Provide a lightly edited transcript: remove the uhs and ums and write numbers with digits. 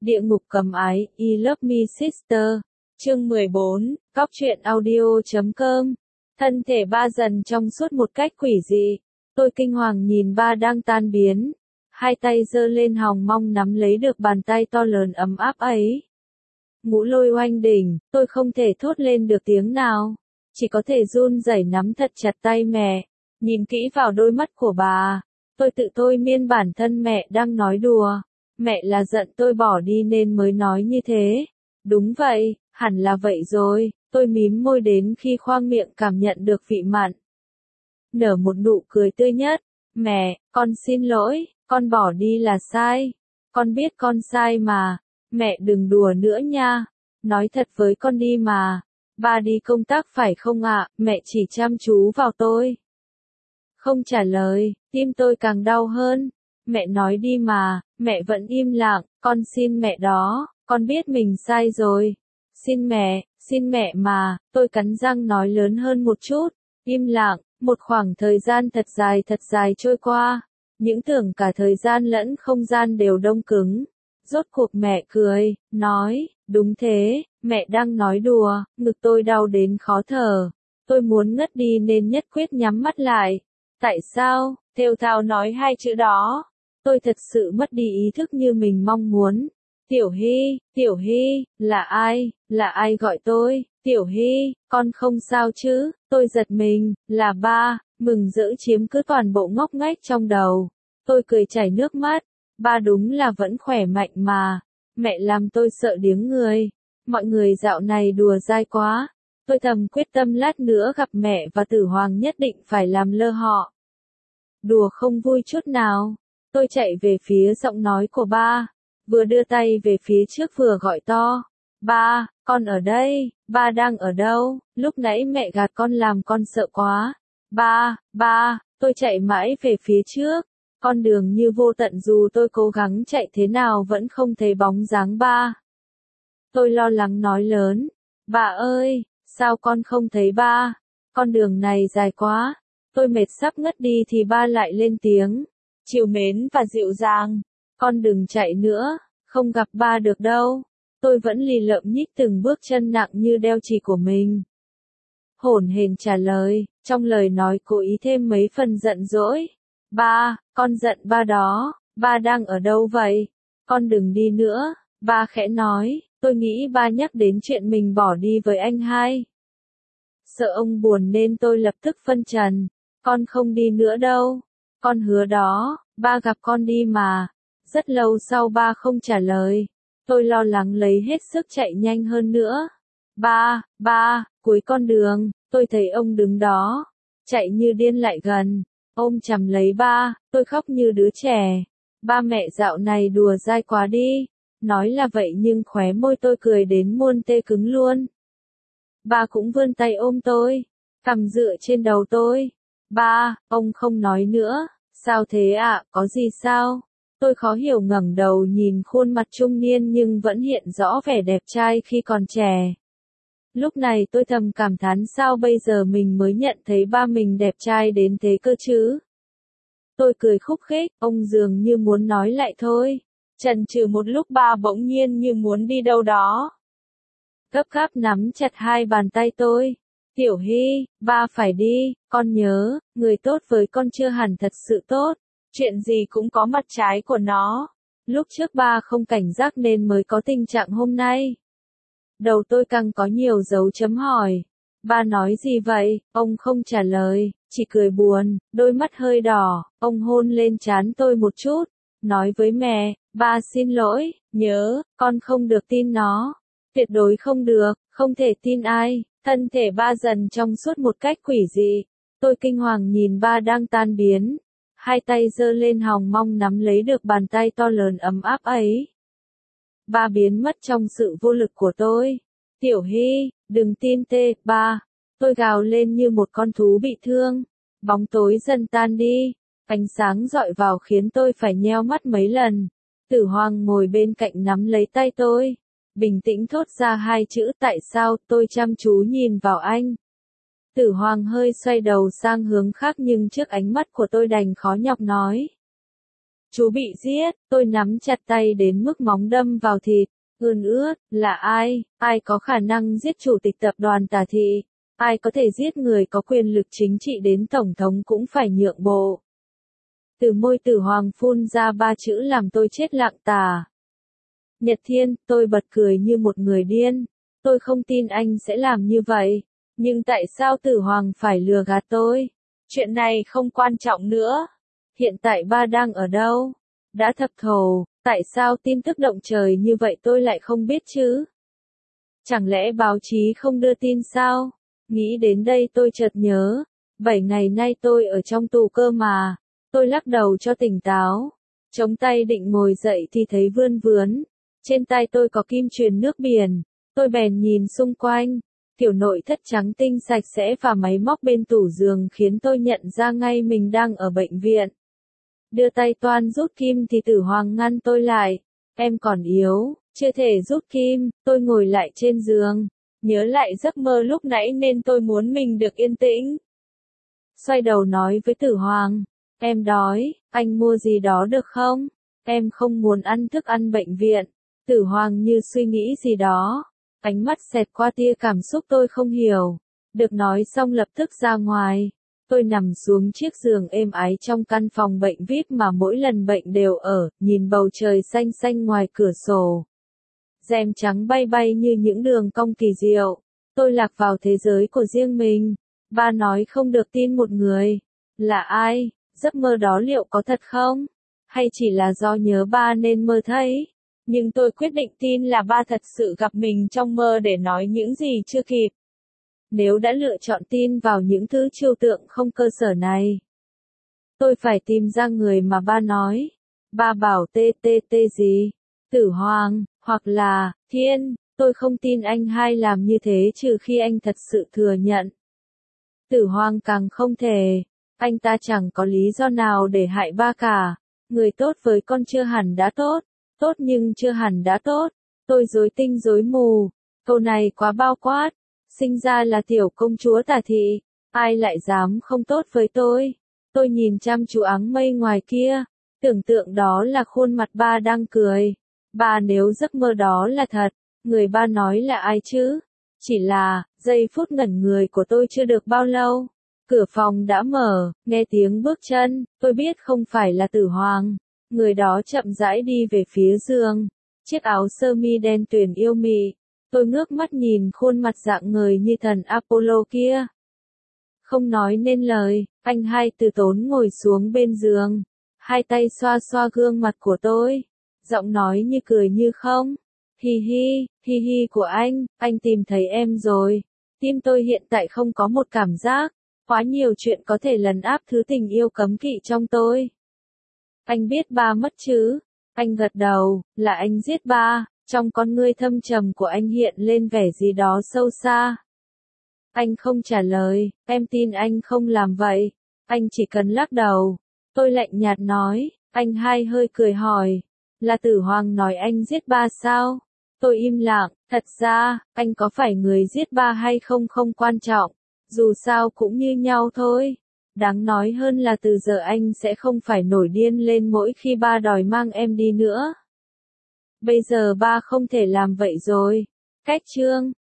Địa ngục cầm ái, I Love Me Sister. Chương 14, Cóc truyện audio.com. Thân thể ba dần trong suốt một cách quỷ dị. Tôi kinh hoàng nhìn ba đang tan biến. Hai tay giơ lên hòng mong nắm lấy được bàn tay to lớn ấm áp ấy. Ngũ lôi oanh đỉnh, tôi không thể thốt lên được tiếng nào. Chỉ có thể run rẩy nắm thật chặt tay mẹ. Nhìn kỹ vào đôi mắt của bà. Tôi tự thôi miên bản thân mẹ đang nói đùa. Mẹ là giận tôi bỏ đi nên mới nói như thế. Đúng vậy, hẳn là vậy rồi. Tôi mím môi đến khi khoang miệng cảm nhận được vị mặn. Nở một nụ cười tươi nhất. Mẹ, con xin lỗi, con bỏ đi là sai. Con biết con sai mà. Mẹ đừng đùa nữa nha. Nói thật với con đi mà. Ba đi công tác phải không ạ? Mẹ chỉ chăm chú vào tôi. Không trả lời, tim tôi càng đau hơn. Mẹ nói đi mà, mẹ vẫn im lặng, con xin mẹ đó, con biết mình sai rồi. Xin mẹ mà, tôi cắn răng nói lớn hơn một chút. Im lặng, một khoảng thời gian thật dài trôi qua. Những tưởng cả thời gian lẫn không gian đều đông cứng. Rốt cuộc mẹ cười, nói, đúng thế, mẹ đang nói đùa, ngực tôi đau đến khó thở. Tôi muốn ngất đi nên nhất quyết nhắm mắt lại. Tại sao? Thều thào nói hai chữ đó. Tôi thật sự mất đi ý thức như mình mong muốn. Tiểu Hy, là ai gọi tôi? Tiểu Hy, con không sao chứ? Tôi giật mình, là ba, mừng rỡ chiếm cứ toàn bộ ngóc ngách trong đầu. Tôi cười chảy nước mắt, ba đúng là vẫn khỏe mạnh mà. Mẹ làm tôi sợ điếng người. Mọi người dạo này đùa dai quá. Tôi thầm quyết tâm lát nữa gặp mẹ và Tử Hoàng nhất định phải làm lơ họ. Đùa không vui chút nào. Tôi chạy về phía giọng nói của ba. Vừa đưa tay về phía trước vừa gọi to. Ba, con ở đây. Ba đang ở đâu? Lúc nãy mẹ gạt con làm con sợ quá. Ba, tôi chạy mãi về phía trước. Con đường như vô tận dù tôi cố gắng chạy thế nào vẫn không thấy bóng dáng ba. Tôi lo lắng nói lớn. Bà ơi, sao con không thấy ba? Con đường này dài quá. Tôi mệt sắp ngất đi thì ba lại lên tiếng. Trìu mến và dịu dàng. Con đừng chạy nữa, không gặp ba được đâu. Tôi vẫn lì lợm nhích từng bước chân nặng như đeo chì của mình. Hổn hển trả lời, trong lời nói cố ý thêm mấy phần giận dỗi. Ba, con giận ba đó, ba đang ở đâu vậy? Con đừng đi nữa, ba khẽ nói, tôi nghĩ ba nhắc đến chuyện mình bỏ đi với anh hai. Sợ ông buồn nên tôi lập tức phân trần, con không đi nữa đâu, con hứa đó, ba gặp con đi mà. Rất lâu sau ba không trả lời, tôi lo lắng lấy hết sức chạy nhanh hơn nữa. Ba, cuối con đường, tôi thấy ông đứng đó, chạy như điên lại gần, ôm chầm lấy ba, tôi khóc như đứa trẻ. Ba mẹ dạo này đùa dai quá đi, nói là vậy nhưng khóe môi tôi cười đến muôn tê cứng luôn. Ba cũng vươn tay ôm tôi, cằm dựa trên đầu tôi. Ba, ông không nói nữa, sao thế ạ, có gì sao? Tôi khó hiểu ngẩng đầu nhìn khuôn mặt trung niên nhưng vẫn hiện rõ vẻ đẹp trai khi còn trẻ. Lúc này tôi thầm cảm thán sao bây giờ mình mới nhận thấy ba mình đẹp trai đến thế cơ chứ. Tôi cười khúc khích, ông dường như muốn nói lại thôi. Chần chừ một lúc ba bỗng nhiên như muốn đi đâu đó. Gấp gáp nắm chặt hai bàn tay tôi. Tiểu Hy, ba phải đi, con nhớ, người tốt với con chưa hẳn thật sự tốt. Chuyện gì cũng có mặt trái của nó. Lúc trước ba không cảnh giác nên mới có tình trạng hôm nay. Đầu tôi càng có nhiều dấu chấm hỏi. Ba nói gì vậy? Ông không trả lời, chỉ cười buồn, đôi mắt hơi đỏ. Ông hôn lên trán tôi một chút, nói với mẹ, ba xin lỗi, nhớ, con không được tin nó. Tuyệt đối không được, không thể tin ai. Thân thể ba dần trong suốt một cách quỷ dị. Tôi kinh hoàng nhìn ba đang tan biến. Hai tay giơ lên hòng mong nắm lấy được bàn tay to lớn ấm áp ấy. Ba biến mất trong sự vô lực của tôi. Tiểu Hy, đừng tin tê, ba. Tôi gào lên như một con thú bị thương. Bóng tối dần tan đi. Ánh sáng dọi vào khiến tôi phải nheo mắt mấy lần. Tử Hoàng ngồi bên cạnh nắm lấy tay tôi. Bình tĩnh thốt ra hai chữ tại sao, tôi chăm chú nhìn vào anh. Tử Hoàng hơi xoay đầu sang hướng khác nhưng trước ánh mắt của tôi đành khó nhọc nói. Chú bị giết, tôi nắm chặt tay đến mức móng đâm vào thịt, ươn ướt, là ai? Ai có khả năng giết chủ tịch tập đoàn Tả Thị? Ai có thể giết người có quyền lực chính trị đến tổng thống cũng phải nhượng bộ. Từ môi Tử Hoàng phun ra 3 chữ làm tôi chết lặng tà. Nhật Thiên, tôi bật cười như một người điên. Tôi không tin anh sẽ làm như vậy. Nhưng tại sao Tử Hoàng phải lừa gạt tôi? Chuyện này không quan trọng nữa. Hiện tại ba đang ở đâu? Đã thập thồ, tại sao tin tức động trời như vậy tôi lại không biết chứ? Chẳng lẽ báo chí không đưa tin sao? Nghĩ đến đây tôi chợt nhớ, 7 ngày nay tôi ở trong tù cơ mà. Tôi lắc đầu cho tỉnh táo. Chống tay định ngồi dậy thì thấy vươn vướn. Trên tay tôi có kim truyền nước biển. Tôi bèn nhìn xung quanh. Tiểu nội thất trắng tinh sạch sẽ và máy móc bên tủ giường khiến tôi nhận ra ngay mình đang ở bệnh viện. Đưa tay toan rút kim thì Tử Hoàng ngăn tôi lại. Em còn yếu, chưa thể rút kim. Tôi ngồi lại trên giường. Nhớ lại giấc mơ lúc nãy nên tôi muốn mình được yên tĩnh. Xoay đầu nói với Tử Hoàng. Em đói, anh mua gì đó được không? Em không muốn ăn thức ăn bệnh viện. Tử Hoàng như suy nghĩ gì đó. Ánh mắt xẹt qua tia cảm xúc tôi không hiểu. Được nói xong lập tức ra ngoài. Tôi nằm xuống chiếc giường êm ái trong căn phòng bệnh VIP mà mỗi lần bệnh đều ở, nhìn bầu trời xanh xanh ngoài cửa sổ. Rèm trắng bay bay như những đường cong kỳ diệu. Tôi lạc vào thế giới của riêng mình. Ba nói không được tin một người. Là ai? Giấc mơ đó liệu có thật không? Hay chỉ là do nhớ ba nên mơ thấy? Nhưng tôi quyết định tin là ba thật sự gặp mình trong mơ để nói những gì chưa kịp. Nếu đã lựa chọn tin vào những thứ trừu tượng không cơ sở này, tôi phải tìm ra người mà ba nói. Ba bảo TTT gì? Tử Hoàng, hoặc là Thiên, tôi không tin anh hai làm như thế trừ khi anh thật sự thừa nhận. Tử Hoàng càng không thể, anh ta chẳng có lý do nào để hại ba cả. Người tốt với con chưa hẳn đã tốt, tốt nhưng chưa hẳn đã tốt. Tôi rối tinh rối mù, câu này quá bao quát. Sinh ra là tiểu công chúa Tả Thị, ai lại dám không tốt với tôi? Tôi nhìn chăm chú áng mây ngoài kia, tưởng tượng đó là khuôn mặt ba đang cười. Ba nếu giấc mơ đó là thật, người ba nói là ai chứ? Chỉ là, giây phút ngẩn người của tôi chưa được bao lâu. Cửa phòng đã mở, nghe tiếng bước chân, tôi biết không phải là Tử Hoàng. Người đó chậm rãi đi về phía giường, chiếc áo sơ mi đen tuyền yêu mị. Tôi ngước mắt nhìn khuôn mặt rạng ngời như thần Apollo kia. Không nói nên lời, anh hai từ tốn ngồi xuống bên giường. Hai tay xoa xoa gương mặt của tôi. Giọng nói như cười như không. Hi hi của anh tìm thấy em rồi. Tim tôi hiện tại không có một cảm giác. Quá nhiều chuyện có thể lấn áp thứ tình yêu cấm kỵ trong tôi. Anh biết ba mất chứ? Anh gật đầu, là anh giết ba. Trong con ngươi thâm trầm của anh hiện lên vẻ gì đó sâu xa. Anh không trả lời, em tin anh không làm vậy. Anh chỉ cần lắc đầu. Tôi lạnh nhạt nói, anh hai hơi cười hỏi. Là Tử Hoàng nói anh giết ba sao? Tôi im lặng, thật ra, anh có phải người giết ba hay không không quan trọng. Dù sao cũng như nhau thôi. Đáng nói hơn là từ giờ anh sẽ không phải nổi điên lên mỗi khi ba đòi mang em đi nữa. Bây giờ ba không thể làm vậy rồi. Cách chương